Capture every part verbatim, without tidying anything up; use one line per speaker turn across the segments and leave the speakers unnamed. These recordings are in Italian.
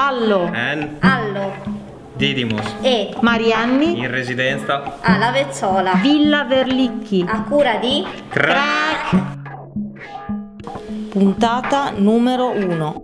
Allo.
N.
Allo.
Didymus.
E.
Marianni. In residenza.
A Lavezzola.
Villa Verlicchi.
A cura di.
Crack.
Puntata numero uno.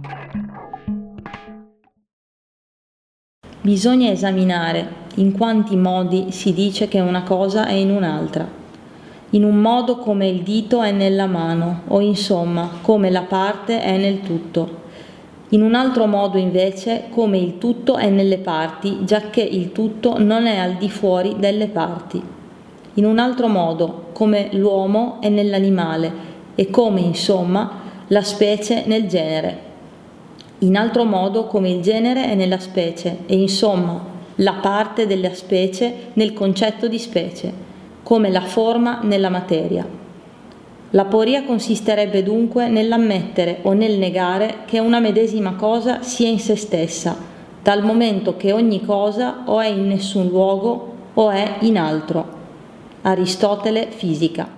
Bisogna esaminare in quanti modi si dice che una cosa è in un'altra. In un modo come il dito è nella mano, o insomma come la parte è nel tutto. In un altro modo invece come il tutto è nelle parti, giacché il tutto non è al di fuori delle parti. In un altro modo come l'uomo è nell'animale e come insomma la specie nel genere. In altro modo come il genere è nella specie e insomma la parte della specie nel concetto di specie, come la forma nella materia. L'aporia consisterebbe dunque nell'ammettere o nel negare che una medesima cosa sia in se stessa, dal momento che ogni cosa o è in nessun luogo o è in altro. Aristotele, Fisica.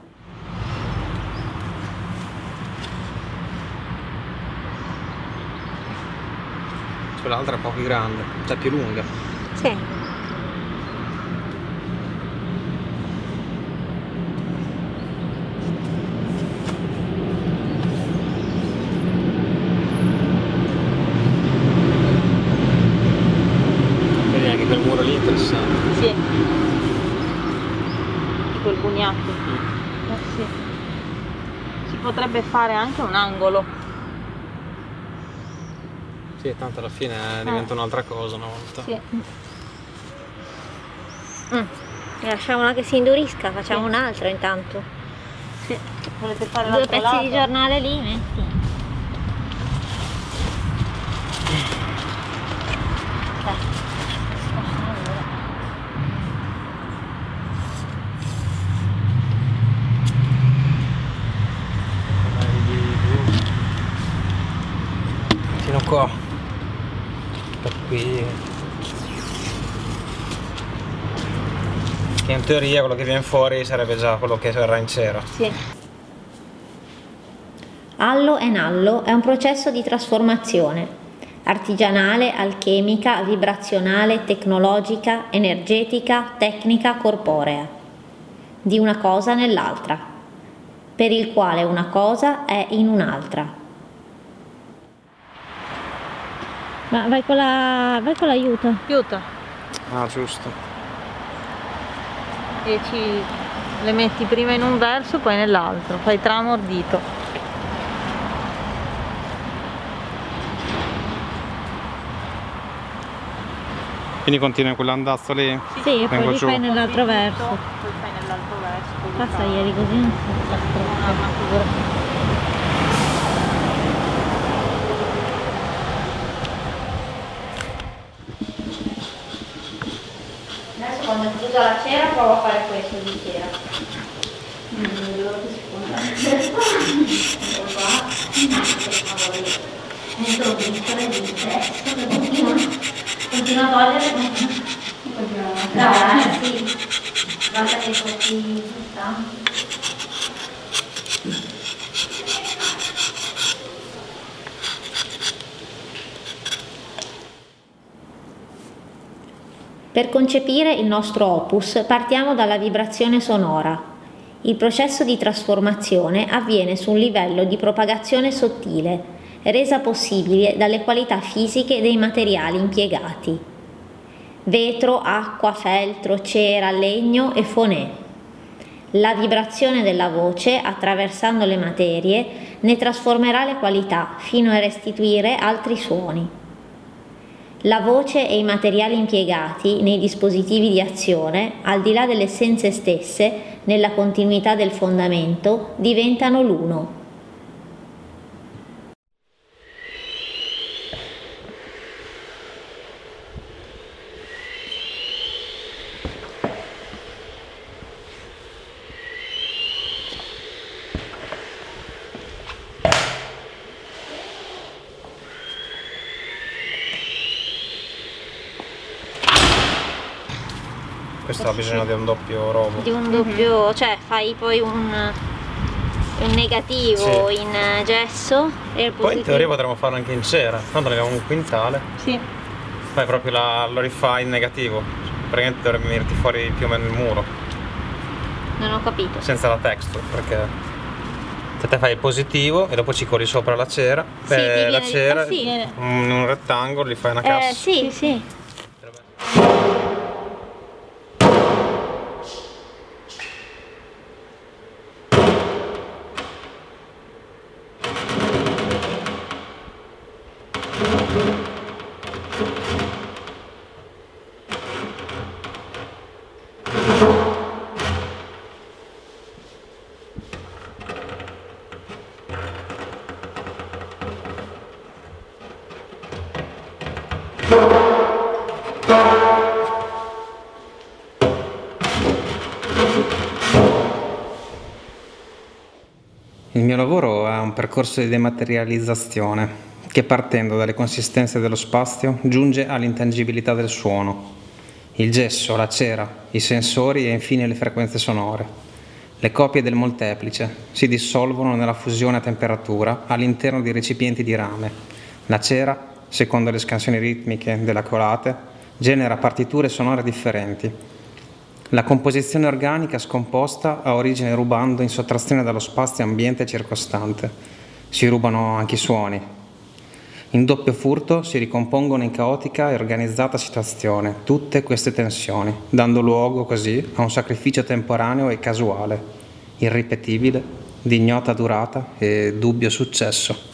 Quell'altra è un po' più grande, cioè più lunga.
Sì.
Vedi anche quel muro lì è interessante.
Sì. Quel bugnato. Mm. Eh sì. Si potrebbe fare anche un angolo.
Sì, tanto alla fine diventa
eh.
un'altra cosa una volta.
Sì.
Mm. Lasciamola che si indurisca, facciamo sì. Un altro intanto.
Sì. Volete fare
due
l'altro
pezzi
lato?
Di giornale lì, metti.
Fino qua. Da qui. Che in teoria quello che viene fuori sarebbe già quello che verrà in cera.
Sì.
Allo e nallo è un processo di trasformazione artigianale, alchemica, vibrazionale, tecnologica, energetica, tecnica, corporea di una cosa nell'altra, per il quale una cosa è in un'altra. Ma vai con la vai con l'aiuto.
Aiuta.
Ah, giusto.
E ci le metti prima in un verso, poi nell'altro, fai tramordito.
Quindi continua quell'andazzo lì?
Sì, e poi
Vengo
li
giù.
fai nell'altro verso.
Poi fai nell'altro verso.
Passa ieri così non si Adesso quando è chiusa la cera provo a fare questo di cera. Non vedo che si può qua. Entro piccole di testo che continua, continua a togliere continua a dare, sì. Guarda che così sta. Per concepire il nostro opus partiamo dalla vibrazione sonora. Il processo di trasformazione avviene su un livello di propagazione sottile, resa possibile dalle qualità fisiche dei materiali impiegati. Vetro, acqua, feltro, cera, legno e fonè. La vibrazione della voce, attraversando le materie, ne trasformerà le qualità fino a restituire altri suoni. La voce e i materiali impiegati nei dispositivi di azione, al di là delle essenze stesse, nella continuità del fondamento, diventano l'uno.
Questo ha bisogno di un doppio robo.
Di un doppio, cioè fai poi un un negativo sì. in gesso e il positivo.
Poi in teoria potremmo farlo anche in cera, tanto ne abbiamo un quintale.
Sì.
Fai proprio la, lo rifai in negativo, praticamente dovrebbe venirti fuori più o meno il muro.
Non ho capito.
Senza la texture, perché se te fai il positivo e dopo ci coli sopra la cera, sì, beh, la cera, di... eh, sì. un, un rettangolo, gli fai una cassa.
Eh, sì, sì.
Il mio lavoro è un percorso di dematerializzazione che, partendo dalle consistenze dello spazio, giunge all'intangibilità del suono. Il gesso, la cera, i sensori e infine le frequenze sonore. Le copie del molteplice si dissolvono nella fusione a temperatura all'interno di recipienti di rame. La cera, secondo le scansioni ritmiche della colate, genera partiture sonore differenti. La composizione organica scomposta ha origine rubando in sottrazione dallo spazio ambiente circostante. Si rubano anche i suoni. In doppio furto si ricompongono in caotica e organizzata situazione tutte queste tensioni, dando luogo così a un sacrificio temporaneo e casuale, irripetibile, di ignota durata e dubbio successo.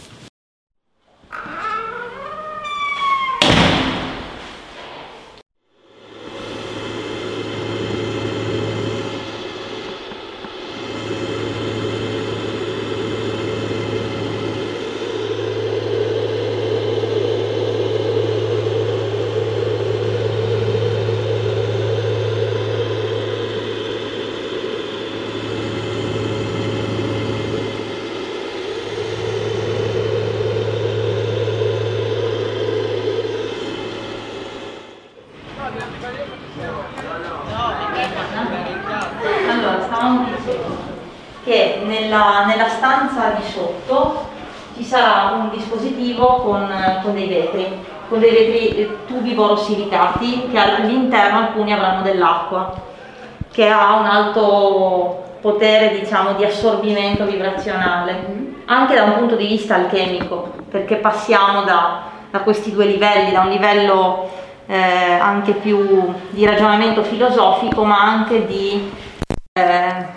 Allora, stavamo dicendo che nella, nella stanza di sotto ci sarà un dispositivo con, con dei vetri, con dei vetri tubi borosilicati che all'interno alcuni avranno dell'acqua, che ha un alto potere, diciamo, di assorbimento vibrazionale, anche da un punto di vista alchemico, perché passiamo da, da questi due livelli, da un livello eh, anche più di ragionamento filosofico, ma anche di eh,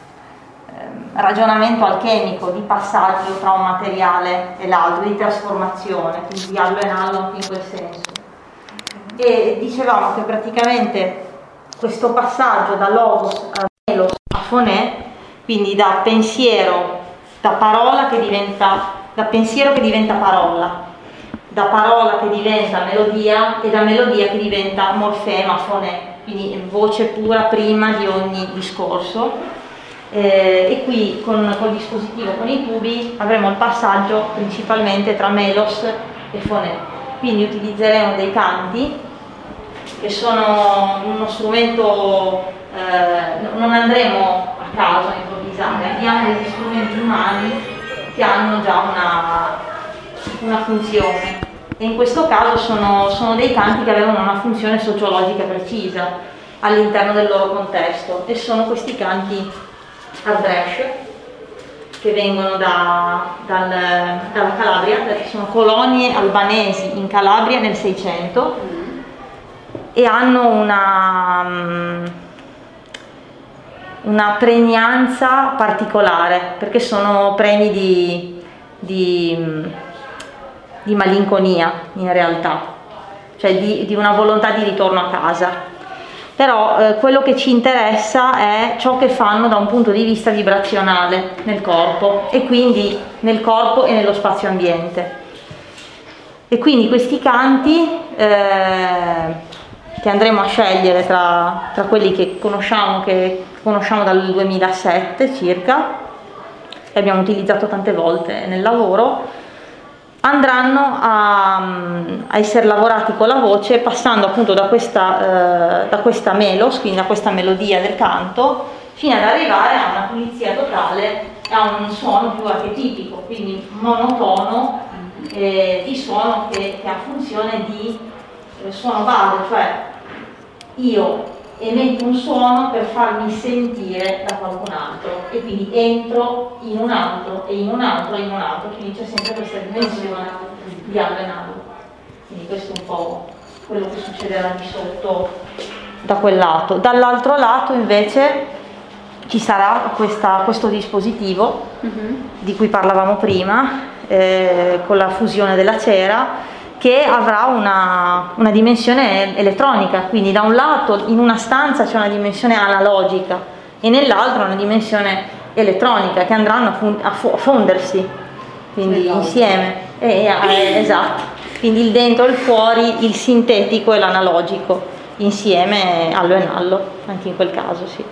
ragionamento alchemico, di passaggio tra un materiale e l'altro, di trasformazione, quindi di allo in allo anche in quel senso. E dicevamo che praticamente questo passaggio da logos a melos a fonè, quindi da pensiero, da parola che diventa, da pensiero che diventa parola, da parola che diventa melodia e da melodia che diventa morfema, fonè, quindi voce pura prima di ogni discorso. Eh, e qui con, con il dispositivo, con i tubi, avremo il passaggio principalmente tra melos e fonè, quindi utilizzeremo dei canti che sono uno strumento, eh, non andremo a caso a improvvisare, abbiamo degli strumenti umani che hanno già una, una funzione, e in questo caso sono, sono dei canti che avevano una funzione sociologica precisa all'interno del loro contesto, e sono questi canti Ardèche, che vengono da, dal, dalla Calabria, perché sono colonie albanesi in Calabria nel seicento e hanno una, una pregnanza particolare, perché sono pregni di, di, di malinconia in realtà, cioè di, di una volontà di ritorno a casa. Però eh, quello che ci interessa è ciò che fanno da un punto di vista vibrazionale nel corpo, e quindi nel corpo e nello spazio ambiente. E quindi questi canti eh, che andremo a scegliere tra, tra quelli che conosciamo, che conosciamo dal duemilasette circa, che abbiamo utilizzato tante volte nel lavoro, andranno a, a essere lavorati con la voce, passando appunto da questa, eh, da questa melos, quindi da questa melodia del canto, fino ad arrivare a una pulizia totale ha un suono più archetipico, quindi monotono eh, di suono che, che ha funzione di eh, suono base, cioè io emetto un suono per farmi sentire da qualcun altro e quindi entro in un altro e in un altro e in un altro, quindi c'è sempre questa dimensione di allo e allo. Quindi questo è un po' quello che succederà di sotto da quel lato. Dall'altro lato invece ci sarà questa, questo dispositivo mm-hmm. di cui parlavamo prima, eh, con la fusione della cera, che avrà una, una dimensione elettronica, quindi da un lato in una stanza c'è una dimensione analogica e nell'altro una dimensione elettronica che andranno a, fun- a fondersi, quindi esatto. insieme. Eh, eh, esatto, quindi il dentro e il fuori, il sintetico e l'analogico, insieme allo e nallo, anche in quel caso sì.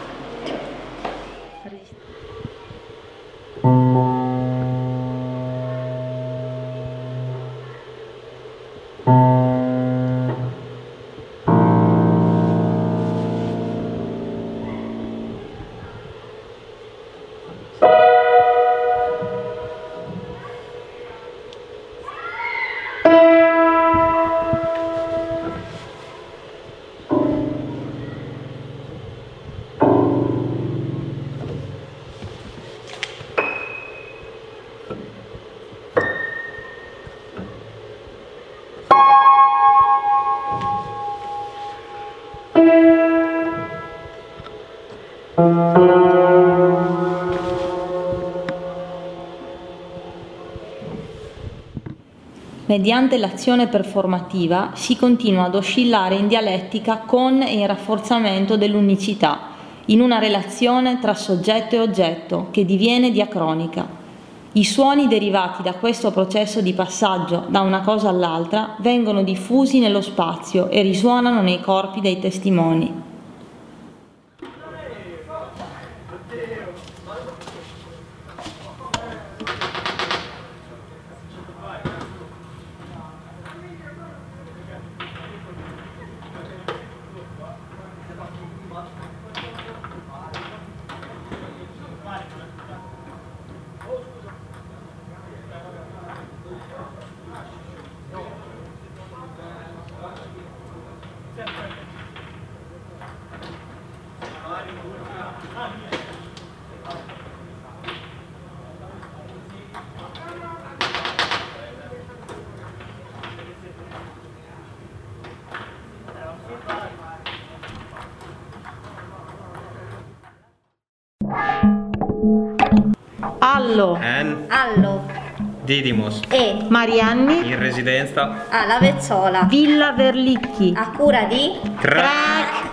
Mediante l'azione performativa si continua ad oscillare in dialettica con e in rafforzamento dell'unicità, in una relazione tra soggetto e oggetto che diviene diacronica. I suoni derivati da questo processo di passaggio da una cosa all'altra vengono diffusi nello spazio e risuonano nei corpi dei testimoni. Allo,
N,
Allo,
Didymos
E,
Marianni,
in residenza
a La Vezzola,
Villa Verlicchi,
a cura di
Crack.